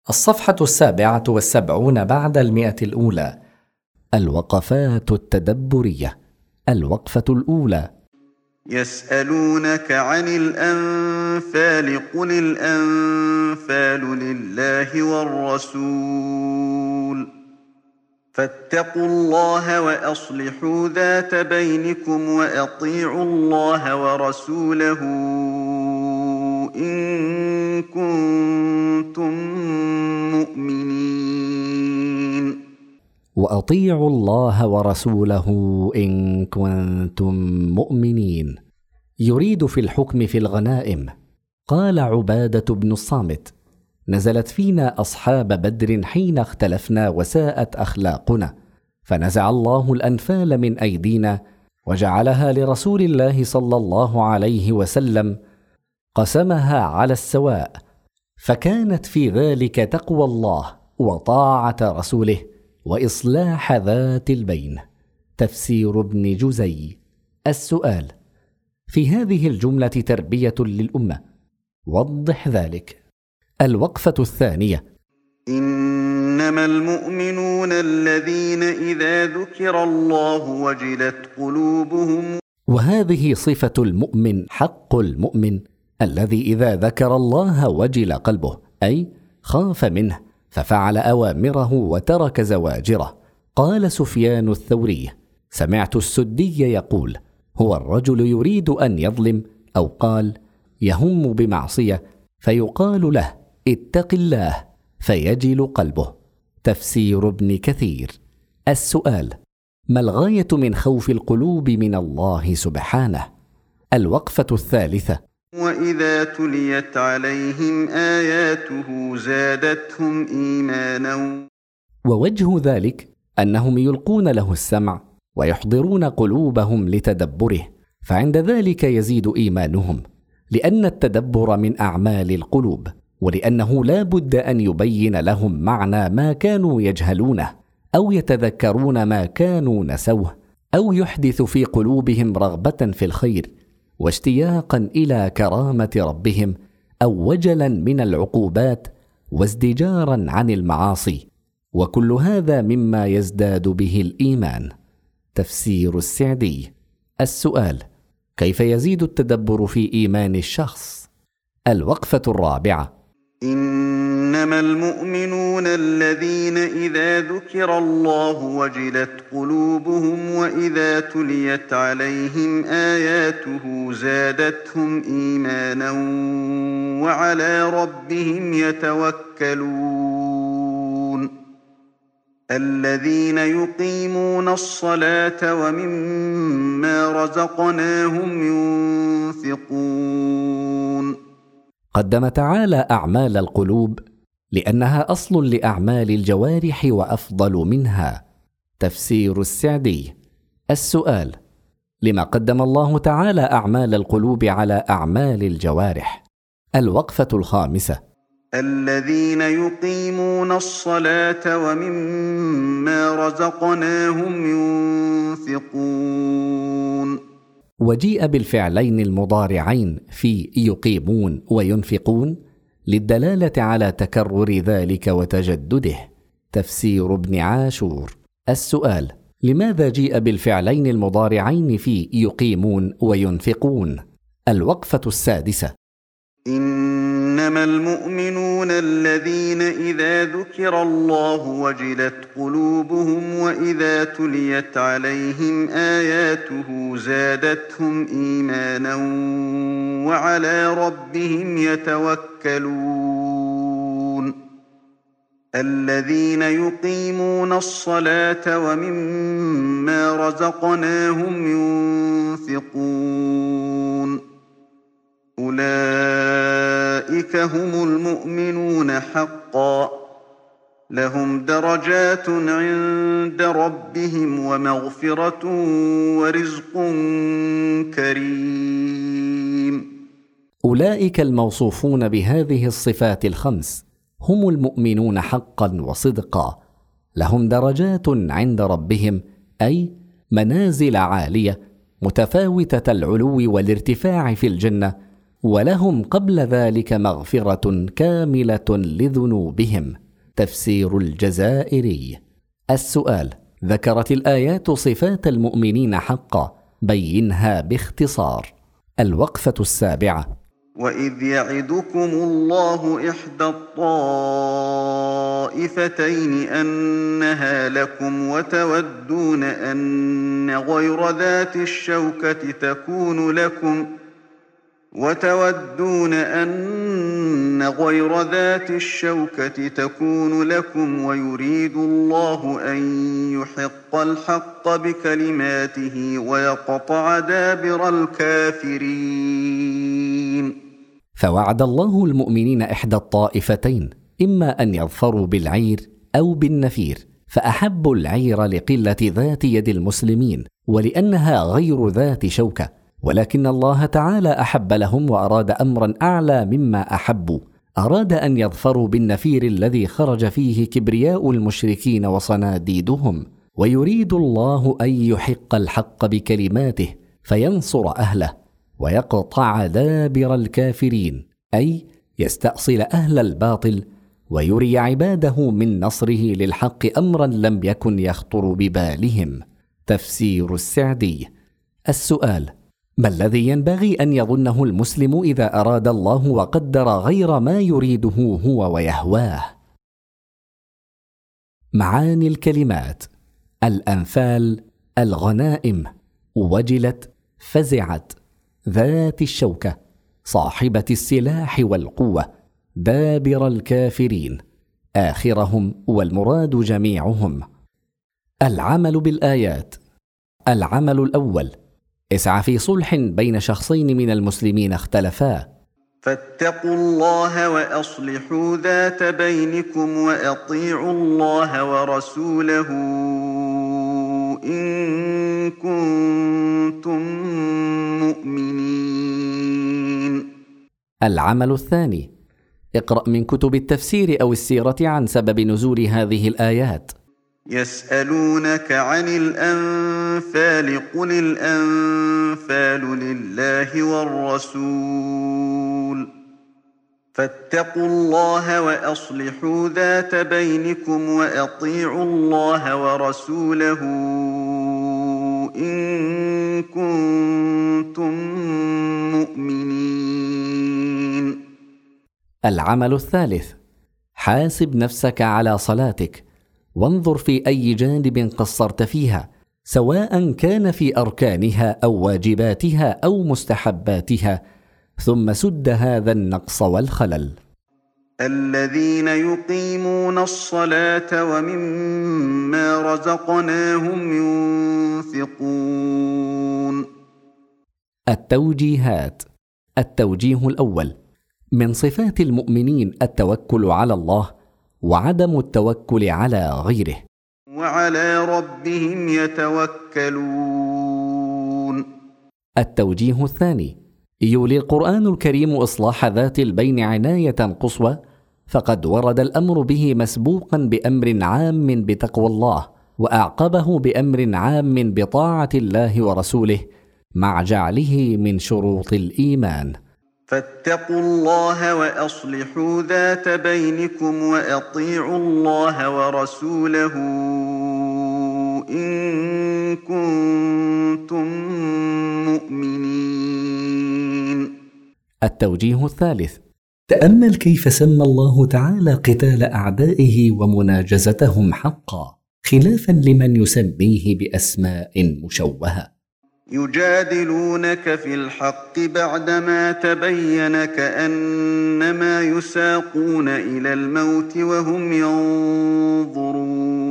الصفحة 77 بعد 100. الوقفات التدبرية. الوقفة الأولى: يسألونك عن الأنفال قل الأنفال لله والرسول فاتقوا الله وأصلحوا ذات بينكم وأطيعوا الله ورسوله إن كنتم مؤمنين. وأطيعوا الله ورسوله إن كنتم مؤمنين. يريد في الحكم في الغنائم. قال عبادة بن الصامت: نزلت فينا أصحاب بدر حين اختلفنا وساءت أخلاقنا، فنزع الله الأنفال من أيدينا وجعلها لرسول الله صلى الله عليه وسلم، قسمها على السواء، فكانت في ذلك تقوى الله وطاعة رسوله وإصلاح ذات البين. تفسير ابن جزي. السؤال: في هذه الجملة تربية للأمة، وضح ذلك. الوقفة الثانية: إنما المؤمنون الذين إذا ذكر الله وجلت قلوبهم. وهذه صفة المؤمن، حق المؤمن الذي إذا ذكر الله وجل قلبه، أي خاف منه ففعل أوامره وترك زواجره. قال سفيان الثوري: سمعت السدي يقول: هو الرجل يريد أن يظلم، أو قال: يهم بمعصية فيقال له: اتق الله، فيجل قلبه. تفسير ابن كثير. السؤال: ما الغاية من خوف القلوب من الله سبحانه؟ الوقفة الثالثة: وإذا تليت عليهم آياته زادتهم إيمانا. ووجه ذلك أنهم يلقون له السمع ويحضرون قلوبهم لتدبره، فعند ذلك يزيد إيمانهم، لأن التدبر من أعمال القلوب، ولأنه لا بد أن يبين لهم معنى ما كانوا يجهلونه، أو يتذكرون ما كانوا نسوه، أو يحدث في قلوبهم رغبة في الخير واشتياقا إلى كرامة ربهم، أو وجلا من العقوبات وازدجارا عن المعاصي، وكل هذا مما يزداد به الإيمان. تفسير السعدي. السؤال: كيف يزيد التدبر في إيمان الشخص؟ الوقفة الرابعة: إنما المؤمنون الذين إذا ذكر الله وجلت قلوبهم وإذا تليت عليهم آياته زادتهم إيمانا وعلى ربهم يتوكلون. الذين يقيمون الصلاة ومما رزقناهم ينفقون. قدم تعالى أعمال القلوب لأنها أصل لأعمال الجوارح وأفضل منها. تفسير السعدي. السؤال: لما قدم الله تعالى أعمال القلوب على أعمال الجوارح؟ الوقفة الخامسة: الذين يقيمون الصلاة ومما رزقناهم ينفقون. وجيء بالفعلين المضارعين في يقيمون وينفقون للدلالة على تكرر ذلك وتجدده. تفسير ابن عاشور. السؤال: لماذا جيء بالفعلين المضارعين في يقيمون وينفقون؟ الوقفة السادسة: إنما المؤمنون الذين إذا ذكر الله وجلت قلوبهم وإذا تليت عليهم آياته زادتهم إيمانا وعلى ربهم يتوكلون. الذين يقيمون الصلاة ومما رزقناهم ينفقون. أولئك هم المؤمنون حقا، لهم درجات عند ربهم ومغفرة ورزق كريم. أولئك الموصوفون بهذه الصفات الخمس هم المؤمنون حقا وصدقا، لهم درجات عند ربهم، أي منازل عالية متفاوتة العلو والارتفاع في الجنة، ولهم قبل ذلك مغفرة كاملة لذنوبهم. تفسير الجزائري. السؤال: ذكرت الآيات صفات المؤمنين حقا، بينها باختصار. الوقفة السابعة. وإذ يعدكم الله إحدى الطائفتين أنها لكم وتودون أن غير ذات الشوكة تكون لكم ويريد الله أن يحق الحق بكلماته ويقطع دابر الكافرين. فوعد الله المؤمنين إحدى الطائفتين، إما أن يظفروا بالعير أو بالنفير، فأحبوا العير لقلة ذات يد المسلمين ولأنها غير ذات شوكة، ولكن الله تعالى أحب لهم وأراد أمرا أعلى مما أحبوا، أراد أن يظفروا بالنفير الذي خرج فيه كبرياء المشركين وصناديدهم، ويريد الله أن يحق الحق بكلماته فينصر أهله ويقطع دابر الكافرين، أي يستأصل أهل الباطل ويري عباده من نصره للحق أمرا لم يكن يخطر ببالهم. تفسير السعدي. السؤال: ما الذي ينبغي أن يظنه المسلم إذا أراد الله وقدر غير ما يريده هو ويهواه؟ معاني الكلمات: الأنفال، الغنائم، وجلت، فزعت، ذات الشوكة، صاحبة السلاح والقوة، دابر الكافرين، آخرهم والمراد جميعهم. العمل بالآيات. العمل الأول: اسعى في صلح بين شخصين من المسلمين اختلفا، فاتقوا الله وأصلحوا ذات بينكم وأطيعوا الله ورسوله إن كنتم مؤمنين. العمل الثاني: اقرأ من كتب التفسير أو السيرة عن سبب نزول هذه الآيات. يسألونك عن الأنفال قل الأنفال لله والرسول فاتقوا الله وأصلحوا ذات بينكم وأطيعوا الله ورسوله إن كنتم مؤمنين. العمل الثالث: حاسب نفسك على صلاتك، وانظر في أي جانب قصرت فيها، سواء كان في أركانها أو واجباتها أو مستحباتها، ثم سد هذا النقص والخلل. الذين يقيمون الصلاة ومما رزقناهم ينفقون. التوجيهات. التوجيه الأول: من صفات المؤمنين التوكل على الله وعدم التوكل على غيره. وعلى ربهم يتوكلون. التوجيه الثاني: يولي القرآن الكريم إصلاح ذات البين عناية قصوى، فقد ورد الأمر به مسبوقا بأمر عام بتقوى الله، وأعقبه بأمر عام بطاعة الله ورسوله، مع جعله من شروط الإيمان. فاتقوا الله وأصلحوا ذات بينكم وأطيعوا الله ورسوله إن كنتم مؤمنين. التوجيه الثالث: تأمل كيف سمى الله تعالى قتال أعدائه ومناجزتهم حقا، خلافا لمن يسميه بأسماء مشوهة. يجادلونك في الحق بعدما تبين كأنما يساقون إلى الموت وهم ينظرون.